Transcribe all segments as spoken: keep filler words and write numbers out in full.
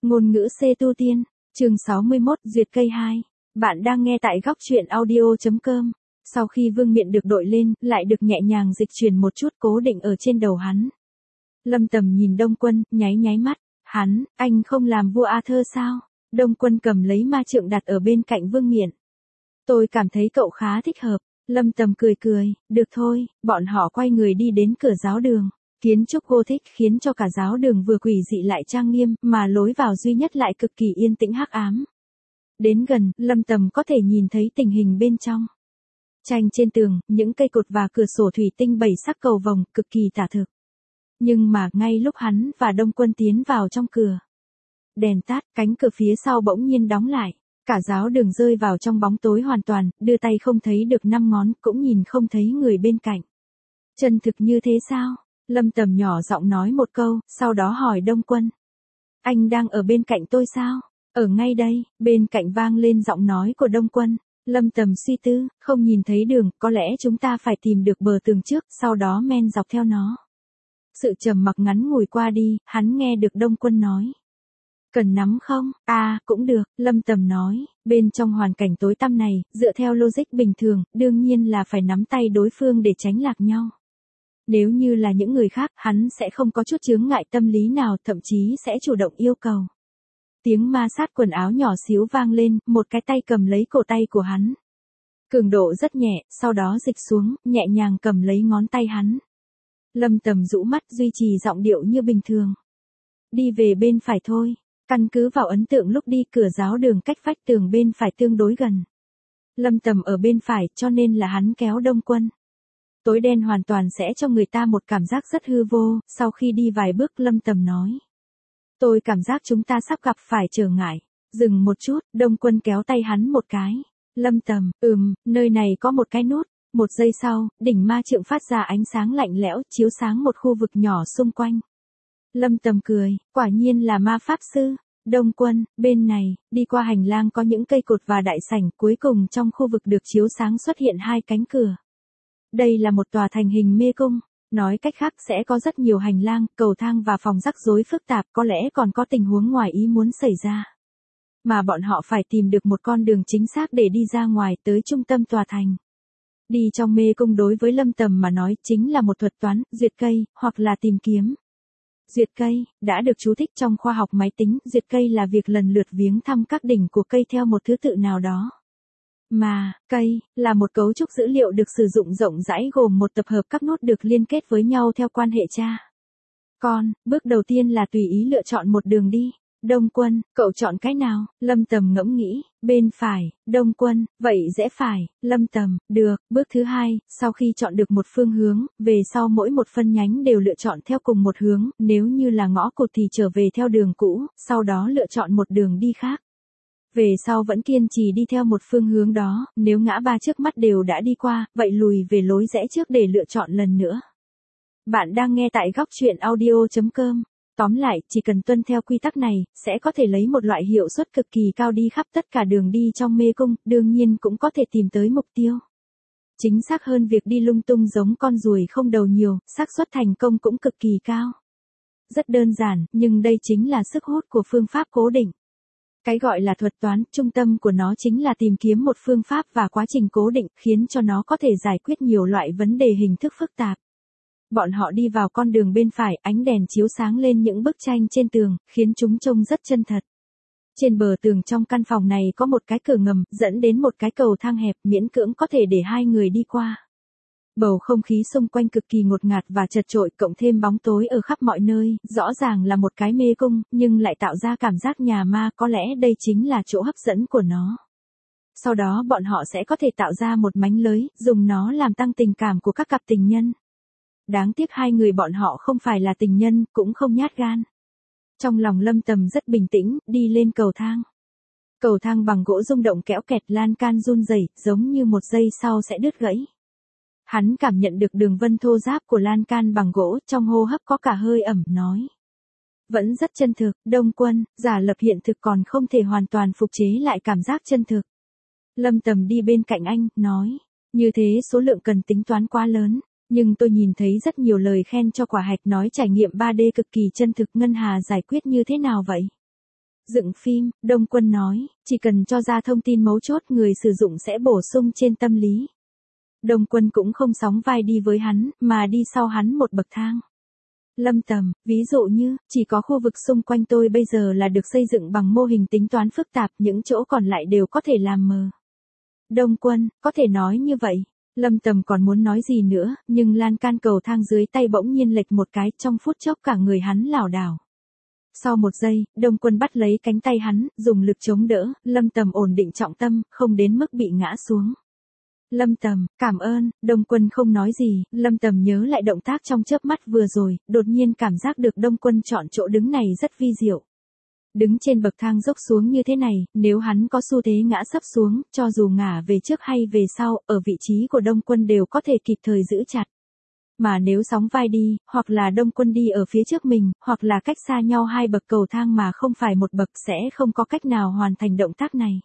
Ngôn ngữ C tu tiên, chương sáu mươi mốt, duyệt cây hai. Bạn đang nghe tại góc truyện audio chấm com. Sau khi vương miện được đội lên, lại được nhẹ nhàng dịch chuyển một chút cố định ở trên đầu hắn. Lâm Tầm nhìn Đông Quân, nháy nháy mắt. Hắn, anh không làm vua Arthur sao? Đông Quân cầm lấy ma trượng đặt ở bên cạnh vương miện. Tôi cảm thấy cậu khá thích hợp. Lâm Tầm cười cười, được thôi, bọn họ quay người đi đến cửa giáo đường. Kiến trúc Gothic khiến cho cả giáo đường vừa quỷ dị lại trang nghiêm, mà lối vào duy nhất lại cực kỳ yên tĩnh hắc ám. Đến gần, Lâm Tầm có thể nhìn thấy tình hình bên trong. Tranh trên tường, những cây cột và cửa sổ thủy tinh bảy sắc cầu vồng, cực kỳ tả thực. Nhưng mà ngay lúc hắn và Đông Quân tiến vào trong cửa, đèn tắt, cánh cửa phía sau bỗng nhiên đóng lại. Cả giáo đường rơi vào trong bóng tối hoàn toàn, đưa tay không thấy được năm ngón, cũng nhìn không thấy người bên cạnh. Chân thực như thế sao? Lâm Tầm nhỏ giọng nói một câu, sau đó hỏi Đông Quân. Anh đang ở bên cạnh tôi sao? Ở ngay đây, bên cạnh vang lên giọng nói của Đông Quân. Lâm Tầm suy tư, không nhìn thấy đường, có lẽ chúng ta phải tìm được bờ tường trước, sau đó men dọc theo nó. Sự trầm mặc ngắn ngủi qua đi, hắn nghe được Đông Quân nói. Cần nắm không? À, cũng được, Lâm Tầm nói, bên trong hoàn cảnh tối tăm này, dựa theo logic bình thường, đương nhiên là phải nắm tay đối phương để tránh lạc nhau. Nếu như là những người khác, hắn sẽ không có chút chướng ngại tâm lý nào, thậm chí sẽ chủ động yêu cầu. Tiếng ma sát quần áo nhỏ xíu vang lên, một cái tay cầm lấy cổ tay của hắn. Cường độ rất nhẹ, sau đó dịch xuống, nhẹ nhàng cầm lấy ngón tay hắn. Lâm Tầm rũ mắt duy trì giọng điệu như bình thường. Đi về bên phải thôi. Căn cứ vào ấn tượng lúc đi cửa giáo đường cách vách tường bên phải tương đối gần. Lâm Tầm ở bên phải cho nên là hắn kéo Đông Quân. Tối đen hoàn toàn sẽ cho người ta một cảm giác rất hư vô, sau khi đi vài bước Lâm Tầm nói. Tôi cảm giác chúng ta sắp gặp phải trở ngại. Dừng một chút, Đông Quân kéo tay hắn một cái. Lâm Tầm, ừm, nơi này có một cái nút. Một giây sau, đỉnh ma trượng phát ra ánh sáng lạnh lẽo, chiếu sáng một khu vực nhỏ xung quanh. Lâm Tầm cười, quả nhiên là ma pháp sư. Đông Quân, bên này, đi qua hành lang có những cây cột và đại sảnh, cuối cùng trong khu vực được chiếu sáng xuất hiện hai cánh cửa. Đây là một tòa thành hình mê cung, nói cách khác sẽ có rất nhiều hành lang, cầu thang và phòng rắc rối phức tạp, có lẽ còn có tình huống ngoài ý muốn xảy ra. Mà bọn họ phải tìm được một con đường chính xác để đi ra ngoài tới trung tâm tòa thành. Đi trong mê cung đối với Lâm Tầm mà nói chính là một thuật toán, duyệt cây, hoặc là tìm kiếm. Duyệt cây, đã được chú thích trong khoa học máy tính, duyệt cây là việc lần lượt viếng thăm các đỉnh của cây theo một thứ tự nào đó. Mà, cây, là một cấu trúc dữ liệu được sử dụng rộng rãi gồm một tập hợp các nốt được liên kết với nhau theo quan hệ cha con. Bước đầu tiên là tùy ý lựa chọn một đường đi. Đông Quân, cậu chọn cái nào? Lâm Tầm ngẫm nghĩ, bên phải. Đông Quân, vậy dễ phải. Lâm Tầm, được. Bước thứ hai, sau khi chọn được một phương hướng, về sau mỗi một phân nhánh đều lựa chọn theo cùng một hướng, nếu như là ngõ cụt thì trở về theo đường cũ, sau đó lựa chọn một đường đi khác. Về sau vẫn kiên trì đi theo một phương hướng đó, nếu ngã ba trước mắt đều đã đi qua, vậy lùi về lối rẽ trước để lựa chọn lần nữa. Bạn đang nghe tại góc truyện audio chấm com. Tóm lại, chỉ cần tuân theo quy tắc này, sẽ có thể lấy một loại hiệu suất cực kỳ cao đi khắp tất cả đường đi trong mê cung, đương nhiên cũng có thể tìm tới mục tiêu. Chính xác hơn việc đi lung tung giống con ruồi không đầu nhiều, xác suất thành công cũng cực kỳ cao. Rất đơn giản, nhưng đây chính là sức hút của phương pháp cố định. Cái gọi là thuật toán, trung tâm của nó chính là tìm kiếm một phương pháp và quá trình cố định, khiến cho nó có thể giải quyết nhiều loại vấn đề hình thức phức tạp. Bọn họ đi vào con đường bên phải, ánh đèn chiếu sáng lên những bức tranh trên tường, khiến chúng trông rất chân thật. Trên bờ tường trong căn phòng này có một cái cửa ngầm, dẫn đến một cái cầu thang hẹp, miễn cưỡng có thể để hai người đi qua. Bầu không khí xung quanh cực kỳ ngột ngạt và chật chội, cộng thêm bóng tối ở khắp mọi nơi, rõ ràng là một cái mê cung, nhưng lại tạo ra cảm giác nhà ma, có lẽ đây chính là chỗ hấp dẫn của nó. Sau đó bọn họ sẽ có thể tạo ra một mánh lưới, dùng nó làm tăng tình cảm của các cặp tình nhân. Đáng tiếc hai người bọn họ không phải là tình nhân, cũng không nhát gan. Trong lòng Lâm Tầm rất bình tĩnh, đi lên cầu thang. Cầu thang bằng gỗ rung động kéo kẹt, lan can run rẩy, giống như một giây sau sẽ đứt gãy. Hắn cảm nhận được đường vân thô ráp của lan can bằng gỗ, trong hô hấp có cả hơi ẩm, nói. Vẫn rất chân thực, Đông Quân, giả lập hiện thực còn không thể hoàn toàn phục chế lại cảm giác chân thực. Lâm Tầm đi bên cạnh anh, nói. Như thế số lượng cần tính toán quá lớn. Nhưng tôi nhìn thấy rất nhiều lời khen cho quả hạch nói trải nghiệm ba D cực kỳ chân thực. Ngân Hà giải quyết như thế nào vậy? Dựng phim, Đông Quân nói, chỉ cần cho ra thông tin mấu chốt người sử dụng sẽ bổ sung trên tâm lý. Đông Quân cũng không sóng vai đi với hắn, mà đi sau hắn một bậc thang. Lâm Tầm, ví dụ như, chỉ có khu vực xung quanh tôi bây giờ là được xây dựng bằng mô hình tính toán phức tạp, những chỗ còn lại đều có thể làm mờ. Đông Quân, có thể nói như vậy. Lâm Tầm còn muốn nói gì nữa, nhưng lan can cầu thang dưới tay bỗng nhiên lệch một cái, trong phút chốc cả người hắn lảo đảo. Sau một giây, Đông Quân bắt lấy cánh tay hắn, dùng lực chống đỡ, Lâm Tầm ổn định trọng tâm, không đến mức bị ngã xuống. Lâm Tầm, cảm ơn, Đông Quân không nói gì, Lâm Tầm nhớ lại động tác trong chớp mắt vừa rồi, đột nhiên cảm giác được Đông Quân chọn chỗ đứng này rất vi diệu. Đứng trên bậc thang dốc xuống như thế này, nếu hắn có xu thế ngã sấp xuống, cho dù ngả về trước hay về sau, ở vị trí của Đông Quân đều có thể kịp thời giữ chặt. Mà nếu sóng vai đi, hoặc là Đông Quân đi ở phía trước mình, hoặc là cách xa nhau hai bậc cầu thang mà không phải một bậc sẽ không có cách nào hoàn thành động tác này.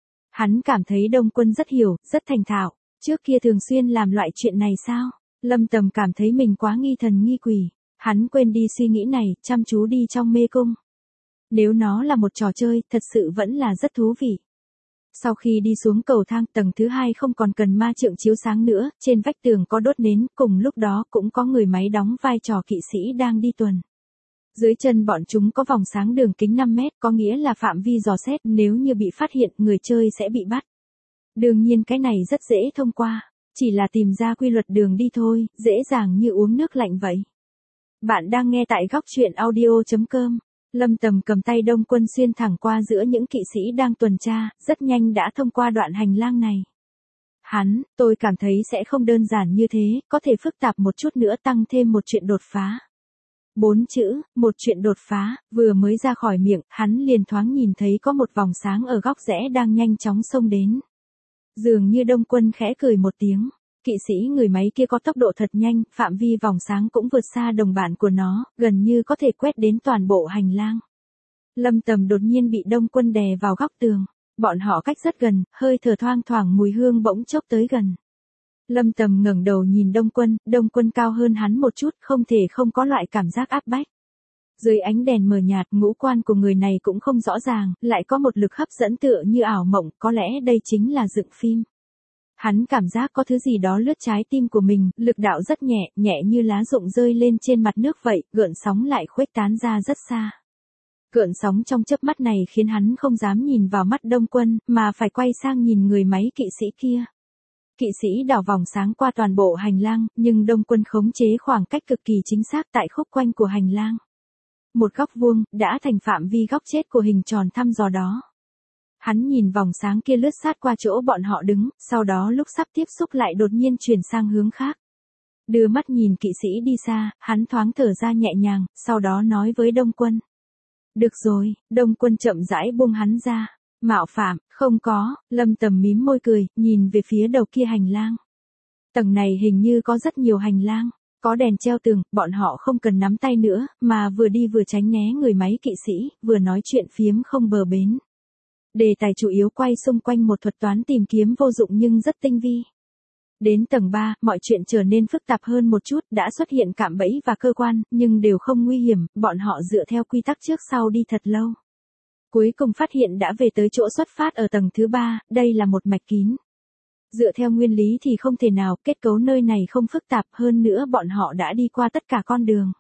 Hắn cảm thấy Đông Quân rất hiểu, rất thành thạo, trước kia thường xuyên làm loại chuyện này sao? Lâm Tầm cảm thấy mình quá nghi thần nghi quỷ, hắn quên đi suy nghĩ này, chăm chú đi trong mê cung. Nếu nó là một trò chơi, thật sự vẫn là rất thú vị. Sau khi đi xuống cầu thang, tầng thứ hai không còn cần ma trượng chiếu sáng nữa, trên vách tường có đốt nến, cùng lúc đó cũng có người máy đóng vai trò kỵ sĩ đang đi tuần. Dưới chân bọn chúng có vòng sáng đường kính năm mét, có nghĩa là phạm vi dò xét, nếu như bị phát hiện, người chơi sẽ bị bắt. Đương nhiên cái này rất dễ thông qua, chỉ là tìm ra quy luật đường đi thôi, dễ dàng như uống nước lạnh vậy. Bạn đang nghe tại góc truyện audio chấm com. Lâm Tầm cầm tay Đông Quân xuyên thẳng qua giữa những kỵ sĩ đang tuần tra, rất nhanh đã thông qua đoạn hành lang này. Hắn, tôi cảm thấy sẽ không đơn giản như thế, có thể phức tạp một chút nữa tăng thêm một chuyện đột phá. Bốn chữ, một chuyện đột phá, vừa mới ra khỏi miệng, hắn liền thoáng nhìn thấy có một vòng sáng ở góc rẽ đang nhanh chóng xông đến. Dường như Đông Quân khẽ cười một tiếng. Kỵ sĩ người máy kia có tốc độ thật nhanh, phạm vi vòng sáng cũng vượt xa đồng bạn của nó, gần như có thể quét đến toàn bộ hành lang. Lâm Tầm đột nhiên bị Đông Quân đè vào góc tường. Bọn họ cách rất gần, hơi thở thoang thoảng mùi hương bỗng chốc tới gần. Lâm Tầm ngẩng đầu nhìn Đông Quân, Đông Quân cao hơn hắn một chút, không thể không có loại cảm giác áp bách. Dưới ánh đèn mờ nhạt, ngũ quan của người này cũng không rõ ràng, lại có một lực hấp dẫn tựa như ảo mộng, có lẽ đây chính là dựng phim. Hắn cảm giác có thứ gì đó lướt trái tim của mình, lực đạo rất nhẹ, nhẹ như lá rụng rơi lên trên mặt nước vậy, gợn sóng lại khuếch tán ra rất xa. Gợn sóng trong chớp mắt này khiến hắn không dám nhìn vào mắt Đông Quân, mà phải quay sang nhìn người máy kỵ sĩ kia. Kỵ sĩ đảo vòng sáng qua toàn bộ hành lang, nhưng Đông Quân khống chế khoảng cách cực kỳ chính xác tại khúc quanh của hành lang. Một góc vuông, đã thành phạm vi góc chết của hình tròn thăm dò đó. Hắn nhìn vòng sáng kia lướt sát qua chỗ bọn họ đứng, sau đó lúc sắp tiếp xúc lại đột nhiên chuyển sang hướng khác. Đưa mắt nhìn kỵ sĩ đi xa, hắn thoáng thở ra nhẹ nhàng, sau đó nói với Đông Quân. Được rồi, Đông Quân chậm rãi buông hắn ra. Mạo phạm, không có, Lâm Tầm mím môi cười, nhìn về phía đầu kia hành lang. Tầng này hình như có rất nhiều hành lang, có đèn treo tường, bọn họ không cần nắm tay nữa, mà vừa đi vừa tránh né người máy kỵ sĩ, vừa nói chuyện phiếm không bờ bến. Đề tài chủ yếu quay xung quanh một thuật toán tìm kiếm vô dụng nhưng rất tinh vi. Đến tầng ba, mọi chuyện trở nên phức tạp hơn một chút, đã xuất hiện cạm bẫy và cơ quan, nhưng đều không nguy hiểm, bọn họ dựa theo quy tắc trước sau đi thật lâu. Cuối cùng phát hiện đã về tới chỗ xuất phát ở tầng thứ ba, đây là một mạch kín. Dựa theo nguyên lý thì không thể nào, kết cấu nơi này không phức tạp hơn nữa bọn họ đã đi qua tất cả con đường.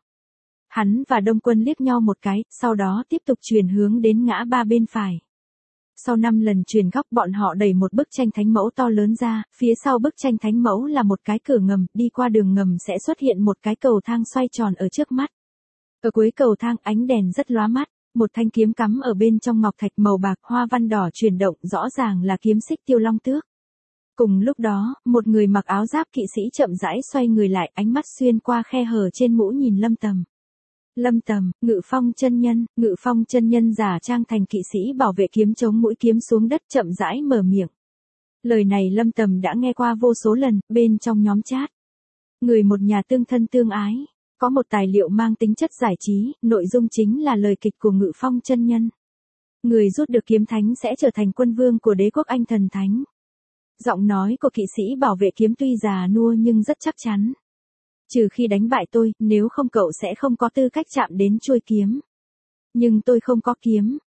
Hắn và Đông Quân liếc nhau một cái, sau đó tiếp tục chuyển hướng đến ngã ba bên phải. Sau năm lần chuyển góc bọn họ đẩy một bức tranh thánh mẫu to lớn ra, phía sau bức tranh thánh mẫu là một cái cửa ngầm, đi qua đường ngầm sẽ xuất hiện một cái cầu thang xoay tròn ở trước mắt. Ở cuối cầu thang ánh đèn rất lóa mắt, một thanh kiếm cắm ở bên trong ngọc thạch màu bạc hoa văn đỏ chuyển động rõ ràng là kiếm xích Tiêu Long Tước. Cùng lúc đó, một người mặc áo giáp kỵ sĩ chậm rãi xoay người lại, ánh mắt xuyên qua khe hở trên mũ nhìn Lâm Tầm. Lâm Tầm, Ngự Phong chân nhân, Ngự Phong chân nhân giả trang thành kỵ sĩ bảo vệ kiếm chống mũi kiếm xuống đất chậm rãi mở miệng. Lời này Lâm Tầm đã nghe qua vô số lần, bên trong nhóm chat. Người một nhà tương thân tương ái, có một tài liệu mang tính chất giải trí, nội dung chính là lời kịch của Ngự Phong chân nhân. Người rút được kiếm thánh sẽ trở thành quân vương của đế quốc Anh thần thánh. Giọng nói của kỵ sĩ bảo vệ kiếm tuy già nua nhưng rất chắc chắn. Trừ khi đánh bại tôi, nếu không cậu sẽ không có tư cách chạm đến chuôi kiếm. Nhưng tôi không có kiếm.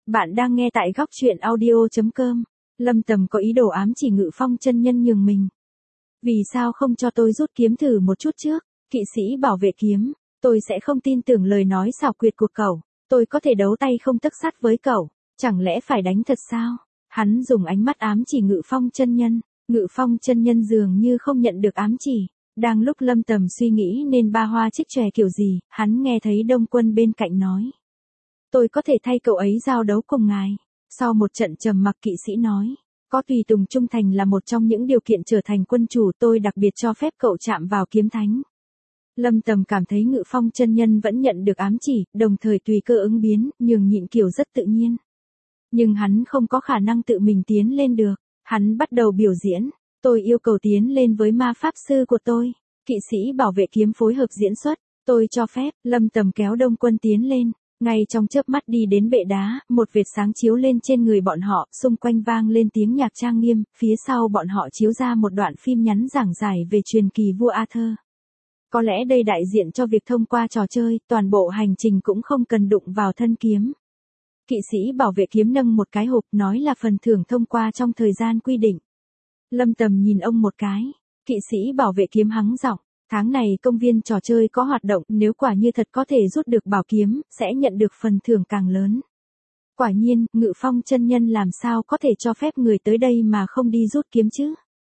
Bạn đang nghe tại góc chuyện audio.com. Lâm Tầm có ý đồ ám chỉ Ngự Phong chân nhân nhường mình. Vì sao không cho tôi rút kiếm thử một chút trước? Kỵ sĩ bảo vệ kiếm, tôi sẽ không tin tưởng lời nói xảo quyệt của cậu. Tôi có thể đấu tay không tấc sắt với cậu, chẳng lẽ phải đánh thật sao? Hắn dùng ánh mắt ám chỉ Ngự Phong chân nhân. Ngự Phong chân nhân dường như không nhận được ám chỉ. Đang lúc Lâm Tầm suy nghĩ nên ba hoa trích chòe kiểu gì, hắn nghe thấy Đông Quân bên cạnh nói. Tôi có thể thay cậu ấy giao đấu cùng ngài. Sau một trận trầm mặc, kỵ sĩ nói. Có tùy tùng trung thành là một trong những điều kiện trở thành quân chủ, tôi đặc biệt cho phép cậu chạm vào kiếm thánh. Lâm Tầm cảm thấy Ngự Phong chân nhân vẫn nhận được ám chỉ, đồng thời tùy cơ ứng biến, nhường nhịn kiểu rất tự nhiên. Nhưng hắn không có khả năng tự mình tiến lên được. Hắn bắt đầu biểu diễn. Tôi yêu cầu tiến lên với ma pháp sư của tôi. Kỵ sĩ bảo vệ kiếm phối hợp diễn xuất. Tôi cho phép. Lâm Tầm kéo Đông Quân tiến lên. Ngay trong chớp mắt đi đến bệ đá, một vệt sáng chiếu lên trên người bọn họ, xung quanh vang lên tiếng nhạc trang nghiêm, phía sau bọn họ chiếu ra một đoạn phim ngắn giảng giải về truyền kỳ vua Arthur. Có lẽ đây đại diện cho việc thông qua trò chơi, toàn bộ hành trình cũng không cần đụng vào thân kiếm. Kỵ sĩ bảo vệ kiếm nâng một cái hộp, nói là phần thưởng thông qua trong thời gian quy định. Lâm Tầm nhìn ông một cái. Kỵ sĩ bảo vệ kiếm hắng giọng. Tháng này công viên trò chơi có hoạt động, nếu quả như thật có thể rút được bảo kiếm, sẽ nhận được phần thưởng càng lớn. Quả nhiên, Ngự Phong chân nhân làm sao có thể cho phép người tới đây mà không đi rút kiếm chứ?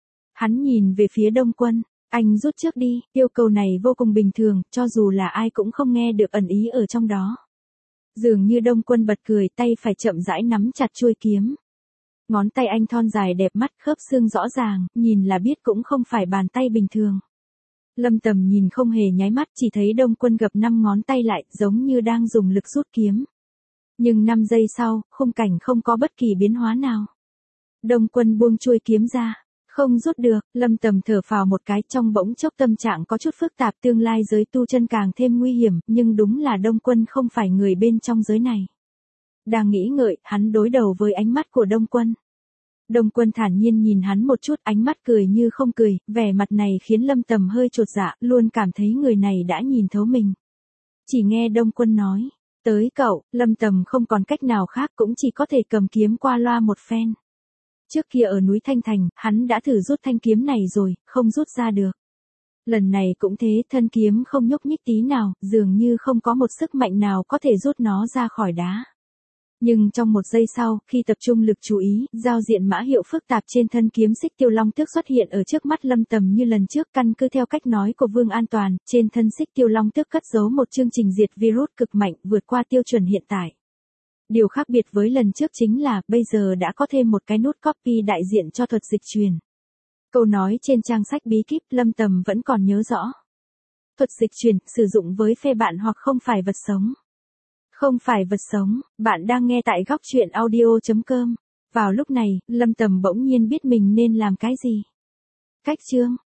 Hắn nhìn về phía Đông Quân. Anh rút trước đi. Yêu cầu này vô cùng bình thường, cho dù là ai cũng không nghe được ẩn ý ở trong đó. Dường như Đông Quân bật cười, tay phải chậm rãi nắm chặt chuôi kiếm. Ngón tay anh thon dài đẹp mắt, khớp xương rõ ràng, nhìn là biết cũng không phải bàn tay bình thường. Lâm Tầm nhìn không hề nháy mắt, chỉ thấy Đông Quân gập năm ngón tay lại, giống như đang dùng lực rút kiếm. Nhưng năm giây sau, khung cảnh không có bất kỳ biến hóa nào. Đông Quân buông chuôi kiếm ra. Không rút được. Lâm Tầm thở phào một cái, trong bỗng chốc tâm trạng có chút phức tạp, tương lai giới tu chân càng thêm nguy hiểm, nhưng đúng là Đông Quân không phải người bên trong giới này. Đang nghĩ ngợi, hắn đối đầu với ánh mắt của Đông Quân. Đông Quân thản nhiên nhìn hắn một chút, ánh mắt cười như không cười, vẻ mặt này khiến Lâm Tầm hơi chột dạ, luôn cảm thấy người này đã nhìn thấu mình. Chỉ nghe Đông Quân nói, tới cậu. Lâm Tầm không còn cách nào khác, cũng chỉ có thể cầm kiếm qua loa một phen. Trước kia ở núi Thanh Thành, hắn đã thử rút thanh kiếm này rồi, không rút ra được. Lần này cũng thế, thân kiếm không nhúc nhích tí nào, dường như không có một sức mạnh nào có thể rút nó ra khỏi đá. Nhưng trong một giây sau, khi tập trung lực chú ý, giao diện mã hiệu phức tạp trên thân kiếm Xích Tiêu Long Tước xuất hiện ở trước mắt Lâm Tầm như lần trước, căn cứ theo cách nói của Vương An Toàn, trên thân Xích Tiêu Long Tước cất giấu một chương trình diệt virus cực mạnh, vượt qua tiêu chuẩn hiện tại. Điều khác biệt với lần trước chính là, bây giờ đã có thêm một cái nút copy đại diện cho thuật dịch truyền. Câu nói trên trang sách bí kíp Lâm Tầm vẫn còn nhớ rõ. Thuật dịch truyền, sử dụng với phe bạn hoặc không phải vật sống. Không phải vật sống, bạn đang nghe tại góc chuyện audio.com. Vào lúc này, Lâm Tầm bỗng nhiên biết mình nên làm cái gì. Cách chương.